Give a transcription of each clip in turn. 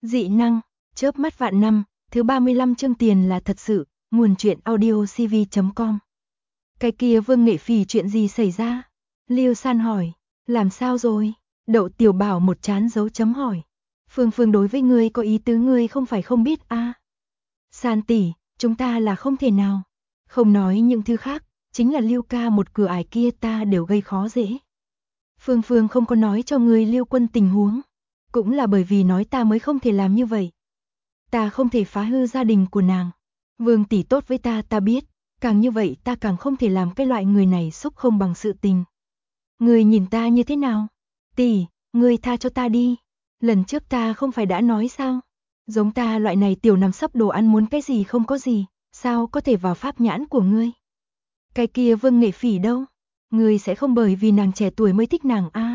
Dị năng, chớp mắt vạn năm, thứ 35 chương tiền là thật sự, nguồn truyện audio cv.com. Cái kia Vương Nghệ Phỉ chuyện gì xảy ra? Liêu San hỏi, làm sao rồi? Đậu Tiểu Bảo một chán dấu chấm hỏi. Phương đối với ngươi có ý tứ ngươi không phải không biết a? San tỷ, chúng ta là không thể nào. Không nói những thứ khác, chính là Liêu ca một cửa ải kia ta đều gây khó dễ. Phương không có nói cho ngươi Liêu Quân tình huống. Cũng là bởi vì nói ta mới không thể làm như vậy. Ta không thể phá hư gia đình của nàng. Vương tỷ tốt với ta biết, càng như vậy ta càng không thể làm cái loại người này xúc không bằng sự tình. Ngươi nhìn ta như thế nào? Tỷ, ngươi tha cho ta đi. Lần trước ta không phải đã nói sao? Giống ta loại này tiểu nằm sấp đồ ăn muốn cái gì không có gì, sao có thể vào pháp nhãn của ngươi? Cái kia Vương Nghệ Phỉ đâu? Ngươi sẽ không bởi vì nàng trẻ tuổi mới thích nàng a?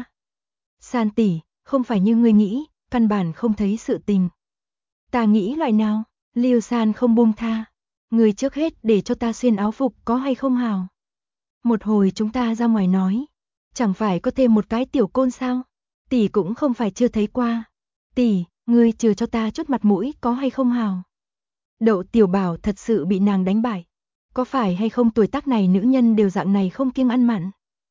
San tỷ, không phải như ngươi nghĩ, căn bản không thấy sự tình. Ta nghĩ loại nào? Liêu San không buông tha. Ngươi trước hết để cho ta xuyên áo phục có hay không hào? Một hồi chúng ta ra ngoài nói. Chẳng phải có thêm một cái tiểu côn sao? Tỷ cũng không phải chưa thấy qua. Tỷ, ngươi trừ cho ta chút mặt mũi có hay không hào? Đậu Tiểu Bảo thật sự bị nàng đánh bại. Có phải hay không tuổi tác này nữ nhân đều dạng này không kiêng ăn mặn?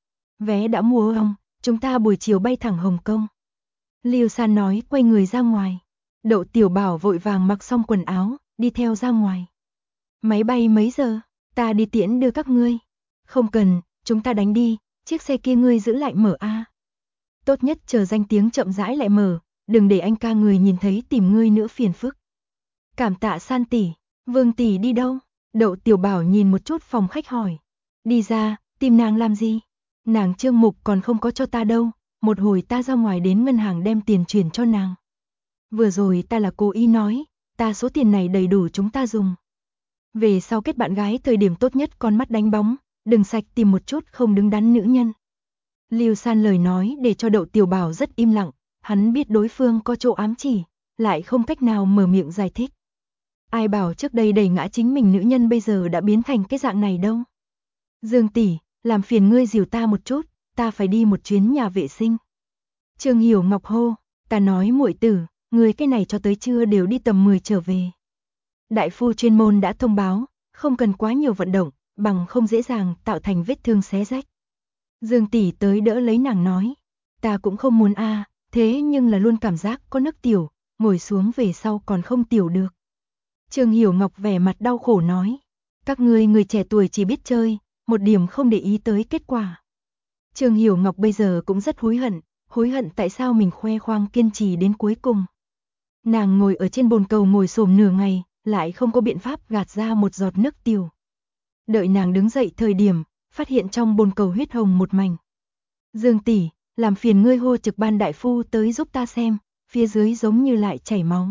Vé đã mua không? Chúng ta buổi chiều bay thẳng Hồng Kông. Liêu San nói quay người ra ngoài. Đậu Tiểu Bảo vội vàng mặc xong quần áo, đi theo ra ngoài. Máy bay mấy giờ? Ta đi tiễn đưa các ngươi. Không cần, chúng ta đánh đi, chiếc xe kia ngươi giữ lại mở a. Tốt nhất chờ danh tiếng chậm rãi lại mở, đừng để anh ca người nhìn thấy tìm ngươi nữa phiền phức. Cảm tạ San tỷ, Vương tỷ đi đâu? Đậu Tiểu Bảo nhìn một chút phòng khách hỏi. Đi ra, tìm nàng làm gì? Nàng Trương Mục còn không có cho ta đâu, một hồi ta ra ngoài đến ngân hàng đem tiền chuyển cho nàng. Vừa rồi ta là cố ý nói, ta số tiền này đầy đủ chúng ta dùng. Về sau kết bạn gái thời điểm tốt nhất con mắt đánh bóng, đừng sạch tìm một chút không đứng đắn nữ nhân. Liêu San lời nói để cho Đậu Tiểu Bảo rất im lặng, hắn biết đối phương có chỗ ám chỉ, lại không cách nào mở miệng giải thích. Ai bảo trước đây đẩy ngã chính mình nữ nhân bây giờ đã biến thành cái dạng này đâu. Dương tỷ, làm phiền ngươi dìu ta một chút, ta phải đi một chuyến nhà vệ sinh. Trương Hiểu Ngọc hô, ta nói muội tử, người cái này cho tới trưa đều đi tầm 10 trở về. Đại phu chuyên môn đã thông báo, không cần quá nhiều vận động, bằng không dễ dàng tạo thành vết thương xé rách. Dương tỷ tới đỡ lấy nàng nói, ta cũng không muốn a, thế nhưng là luôn cảm giác có nước tiểu, ngồi xuống về sau còn không tiểu được. Trương Hiểu Ngọc vẻ mặt đau khổ nói, các ngươi người trẻ tuổi chỉ biết chơi, một điểm không để ý tới kết quả. Trương Hiểu Ngọc bây giờ cũng rất hối hận tại sao mình khoe khoang kiên trì đến cuối cùng. Nàng ngồi ở trên bồn cầu ngồi xổm nửa ngày, lại không có biện pháp gạt ra một giọt nước tiểu. Đợi nàng đứng dậy thời điểm, phát hiện trong bồn cầu huyết hồng một mảnh. Dương tỷ, làm phiền ngươi hô trực ban đại phu tới giúp ta xem, phía dưới giống như lại chảy máu.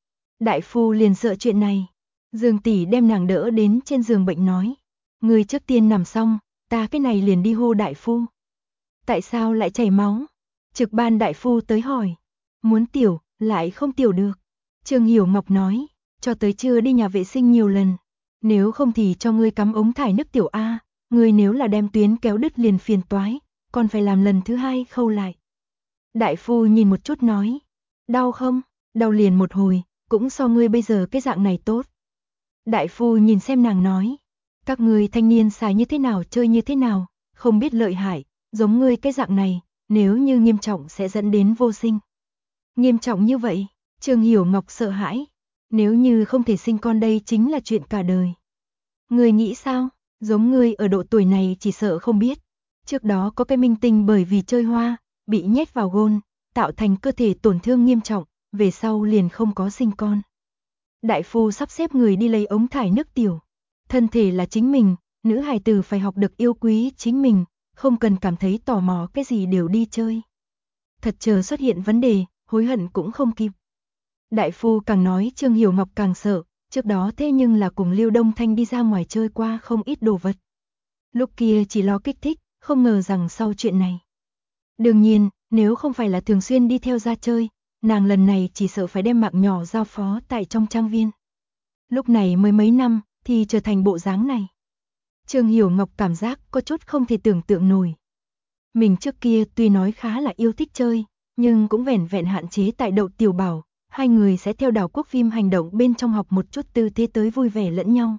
Đại phu liền sợ chuyện này. Dương tỷ đem nàng đỡ đến trên giường bệnh nói, ngươi trước tiên nằm xong, ta cái này liền đi hô đại phu. Tại sao lại chảy máu? Trực ban đại phu tới hỏi. Muốn tiểu, lại không tiểu được. Trương Hiểu Ngọc nói, cho tới trưa đi nhà vệ sinh nhiều lần. Nếu không thì cho ngươi cắm ống thải nước tiểu A, ngươi nếu là đem tuyến kéo đứt liền phiền toái, còn phải làm lần thứ hai khâu lại. Đại phu nhìn một chút nói, đau không? Đau liền một hồi, cũng so ngươi bây giờ cái dạng này tốt. Đại phu nhìn xem nàng nói, các ngươi thanh niên xài như thế nào chơi như thế nào, không biết lợi hại, giống ngươi cái dạng này, nếu như nghiêm trọng sẽ dẫn đến vô sinh. Nghiêm trọng như vậy, Trương Hiểu Ngọc sợ hãi, nếu như không thể sinh con đây chính là chuyện cả đời. Ngươi nghĩ sao? Giống ngươi ở độ tuổi này chỉ sợ không biết. Trước đó có cái minh tinh bởi vì chơi hoa, bị nhét vào gôn, tạo thành cơ thể tổn thương nghiêm trọng, về sau liền không có sinh con. Đại phu sắp xếp người đi lấy ống thải nước tiểu. Thân thể là chính mình, nữ hài tử phải học được yêu quý chính mình, không cần cảm thấy tò mò cái gì đều đi chơi. Thật chờ xuất hiện vấn đề, hối hận cũng không kịp. Đại phu càng nói Trương Hiểu Ngọc càng sợ, trước đó thế nhưng là cùng Lưu Đông Thanh đi ra ngoài chơi qua không ít đồ vật. Lúc kia chỉ lo kích thích, không ngờ rằng sau chuyện này. Đương nhiên, nếu không phải là thường xuyên đi theo ra chơi, nàng lần này chỉ sợ phải đem mạng nhỏ giao phó tại trong trang viên. Lúc này mới mấy năm, thì trở thành bộ dáng này. Trương Hiểu Ngọc cảm giác có chút không thể tưởng tượng nổi. Mình trước kia tuy nói khá là yêu thích chơi, nhưng cũng vẻn vẹn hạn chế tại Đậu Tiểu Bảo, Hai người sẽ theo đảo quốc phim hành động bên trong học một chút tư thế tới vui vẻ lẫn nhau.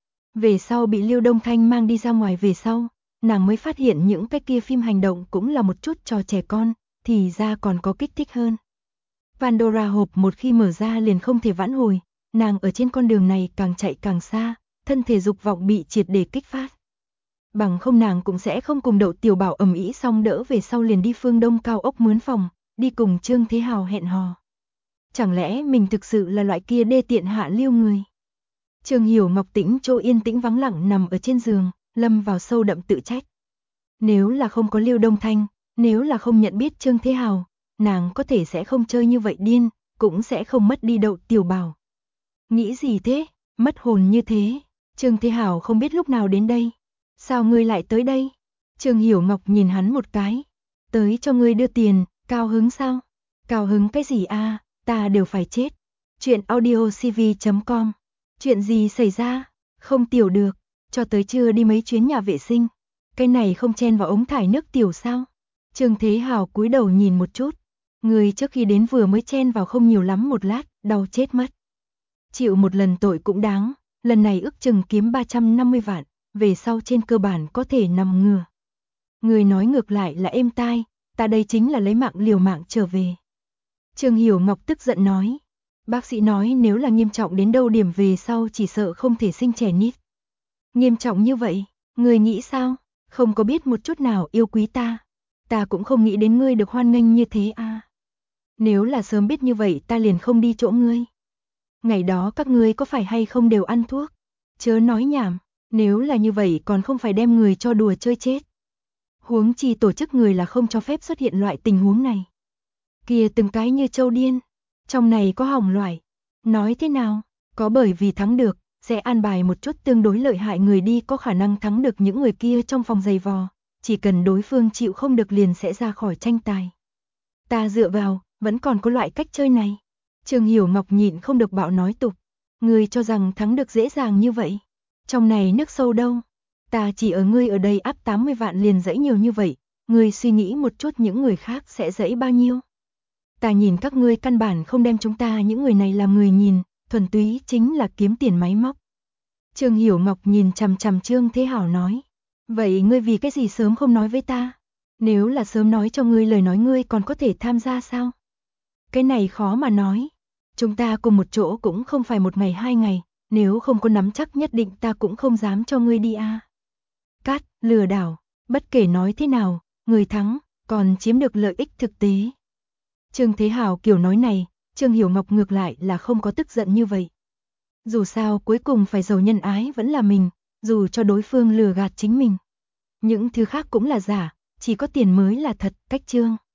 Về sau bị Lưu Đông Thanh mang đi ra ngoài về sau, nàng mới phát hiện những cái kia phim hành động cũng là một chút trò trẻ con, thì ra còn có kích thích hơn. Pandora hộp một khi mở ra liền không thể vãn hồi, nàng ở trên con đường này càng chạy càng xa, thân thể dục vọng bị triệt để kích phát. Bằng không nàng cũng sẽ không cùng Đậu Tiểu Bảo ầm ĩ xong đỡ về sau liền đi phương Đông cao ốc mướn phòng, đi cùng Trương Thế Hào hẹn hò. Chẳng lẽ mình thực sự là loại kia đê tiện hạ lưu người? Trương Hiểu Ngọc tĩnh chỗ yên tĩnh vắng lặng nằm ở trên giường, lâm vào sâu đậm tự trách. Nếu là không có Lưu Đông Thanh, nếu là không nhận biết Trương Thế Hào, nàng có thể sẽ không chơi như vậy điên, cũng sẽ không mất đi Đậu Tiểu Bảo. Nghĩ gì thế, mất hồn như thế, Trương Thế Hào không biết lúc nào đến đây. Sao ngươi lại tới đây? Trương Hiểu Ngọc nhìn hắn một cái. Tới cho ngươi đưa tiền, cao hứng sao? Cao hứng cái gì a? Ta đều phải chết. Chuyện audiocv.com. Chuyện gì xảy ra? Không tiểu được, cho tới trưa đi mấy chuyến nhà vệ sinh. Cái này không chen vào ống thải nước tiểu sao? Trương Thế Hào cúi đầu nhìn một chút. Người trước khi đến vừa mới chen vào không nhiều lắm một lát, đau chết mất. Chịu một lần tội cũng đáng, lần này ước chừng kiếm 350 vạn, về sau trên cơ bản có thể nằm ngửa. Người nói ngược lại là êm tai, ta đây chính là lấy mạng liều mạng trở về. Trương Hiểu Ngọc tức giận nói. Bác sĩ nói nếu là nghiêm trọng đến đâu điểm về sau chỉ sợ không thể sinh trẻ nít. Nghiêm trọng như vậy, người nghĩ sao? Không có biết một chút nào yêu quý ta. Ta cũng không nghĩ đến ngươi được hoan nghênh như thế à. Nếu là sớm biết như vậy ta liền không đi chỗ ngươi. Ngày đó các ngươi có phải hay không đều ăn thuốc? Chớ nói nhảm, nếu là như vậy còn không phải đem người cho đùa chơi chết. Huống chi tổ chức người là không cho phép xuất hiện loại tình huống này. Kìa từng cái như trâu điên, trong này có hỏng loại. Nói thế nào, có bởi vì thắng được, sẽ an bài một chút tương đối lợi hại người đi có khả năng thắng được những người kia trong phòng giày vò. Chỉ cần đối phương chịu không được liền sẽ ra khỏi tranh tài. Ta dựa vào, vẫn còn có loại cách chơi này. Trương Hiểu Ngọc nhịn không được bạo nói tục. Ngươi cho rằng thắng được dễ dàng như vậy. Trong này nước sâu đâu. Ta chỉ ở ngươi ở đây áp 80 vạn liền dẫy nhiều như vậy. Ngươi suy nghĩ một chút những người khác sẽ dẫy bao nhiêu. Ta nhìn các ngươi căn bản không đem chúng ta những người này làm người nhìn. Thuần túy chính là kiếm tiền máy móc. Trương Hiểu Ngọc nhìn chằm chằm Trương Thế Hảo nói. Vậy ngươi vì cái gì sớm không nói với ta? Nếu là sớm nói cho ngươi lời nói ngươi còn có thể tham gia sao? Cái này khó mà nói. Chúng ta cùng một chỗ cũng không phải một ngày hai ngày, nếu không có nắm chắc nhất định ta cũng không dám cho ngươi đi a. Cát, lừa đảo, bất kể nói thế nào, người thắng, còn chiếm được lợi ích thực tế. Trương Thế Hào kiểu nói này, Trương Hiểu Ngọc ngược lại là không có tức giận như vậy. Dù sao cuối cùng phải giàu nhân ái vẫn là mình, dù cho đối phương lừa gạt chính mình. Những thứ khác cũng là giả, chỉ có tiền mới là thật, cách Trương